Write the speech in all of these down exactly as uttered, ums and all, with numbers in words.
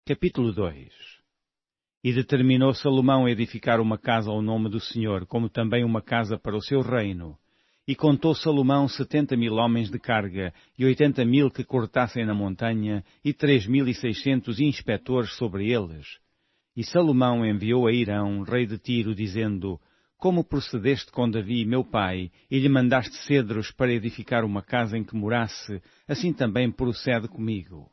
Capítulo dois. E determinou Salomão edificar uma casa ao nome do Senhor, como também uma casa para o seu reino. E contou Salomão setenta mil homens de carga, e oitenta mil que cortassem na montanha, e três mil e seiscentos inspetores sobre eles. E Salomão enviou a Hirão, rei de Tiro, dizendo: Como procedeste com Davi, meu pai, e lhe mandaste cedros para edificar uma casa em que morasse, assim também procede comigo.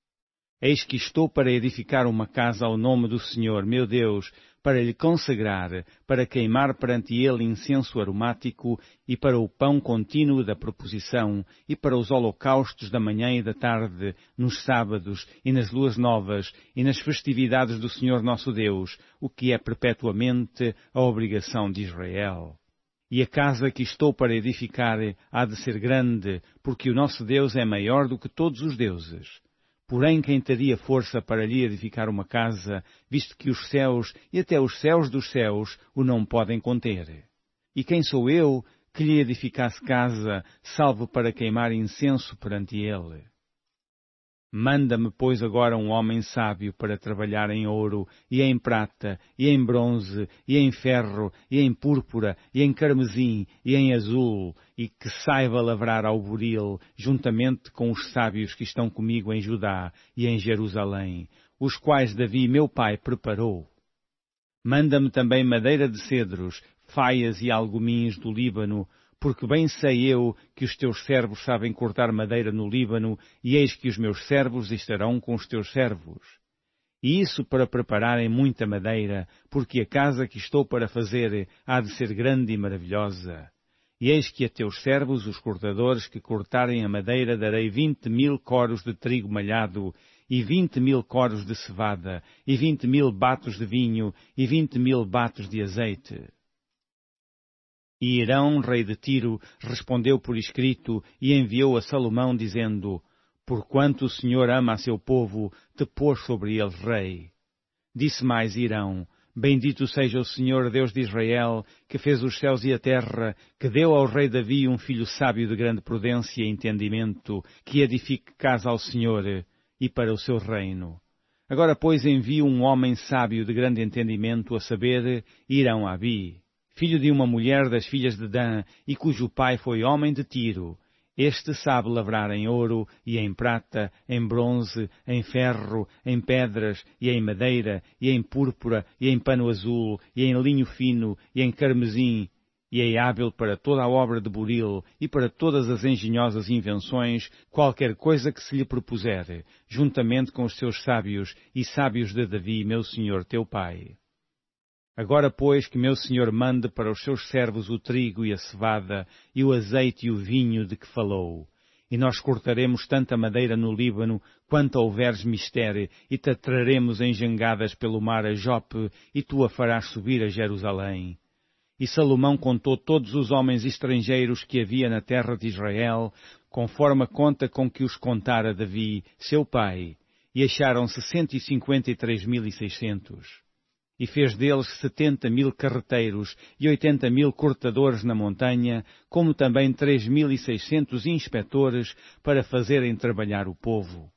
Eis que estou para edificar uma casa ao nome do Senhor, meu Deus, para lhe consagrar, para queimar perante ele incenso aromático, e para o pão contínuo da proposição, e para os holocaustos da manhã e da tarde, nos sábados, e nas luas novas, e nas festividades do Senhor nosso Deus, o que é perpetuamente a obrigação de Israel. E a casa que estou para edificar há de ser grande, porque o nosso Deus é maior do que todos os deuses. Porém, quem teria força para lhe edificar uma casa, visto que os céus e até os céus dos céus o não podem conter? E quem sou eu que lhe edificasse casa, salvo para queimar incenso perante ele? Manda-me, pois, agora um homem sábio para trabalhar em ouro, e em prata, e em bronze, e em ferro, e em púrpura, e em carmesim, e em azul, e que saiba lavrar ao buril, juntamente com os sábios que estão comigo em Judá e em Jerusalém, os quais Davi, meu pai, preparou. Manda-me também madeira de cedros, faias e alguimins do Líbano, porque bem sei eu que os teus servos sabem cortar madeira no Líbano, e eis que os meus servos estarão com os teus servos. E isso para prepararem muita madeira, porque a casa que estou para fazer há de ser grande e maravilhosa. E eis que a teus servos, os cortadores, que cortarem a madeira, darei vinte mil coros de trigo malhado, e vinte mil coros de cevada, e vinte mil batos de vinho, e vinte mil batos de azeite. E Hirão, rei de Tiro, respondeu por escrito e enviou a Salomão, dizendo: Porquanto o Senhor ama a seu povo, te pôs sobre eles rei. Disse mais Hirão: Bendito seja o Senhor Deus de Israel, que fez os céus e a terra, que deu ao rei Davi um filho sábio de grande prudência e entendimento, que edifique casa ao Senhor e para o seu reino. Agora, pois, envio um homem sábio de grande entendimento, a saber, Hirão-Abi, filho de uma mulher das filhas de Dan, e cujo pai foi homem de Tiro. Este sabe lavrar em ouro, e em prata, em bronze, em ferro, em pedras, e em madeira, e em púrpura, e em pano azul, e em linho fino, e em carmesim, e é hábil para toda a obra de buril, e para todas as engenhosas invenções, qualquer coisa que se lhe propuser, juntamente com os seus sábios, e sábios de Davi, meu senhor teu pai. Agora, pois, que meu senhor mande para os seus servos o trigo e a cevada, e o azeite e o vinho de que falou. E nós cortaremos tanta madeira no Líbano, quanto houveres mister, e te traremos em jangadas pelo mar a Jope, e tu a farás subir a Jerusalém. E Salomão contou todos os homens estrangeiros que havia na terra de Israel, conforme a conta com que os contara Davi, seu pai, e acharam-se cento e cinquenta e três mil e seiscentos. E fez deles setenta mil carreteiros e oitenta mil cortadores na montanha, como também três mil e seiscentos inspetores para fazerem trabalhar o povo.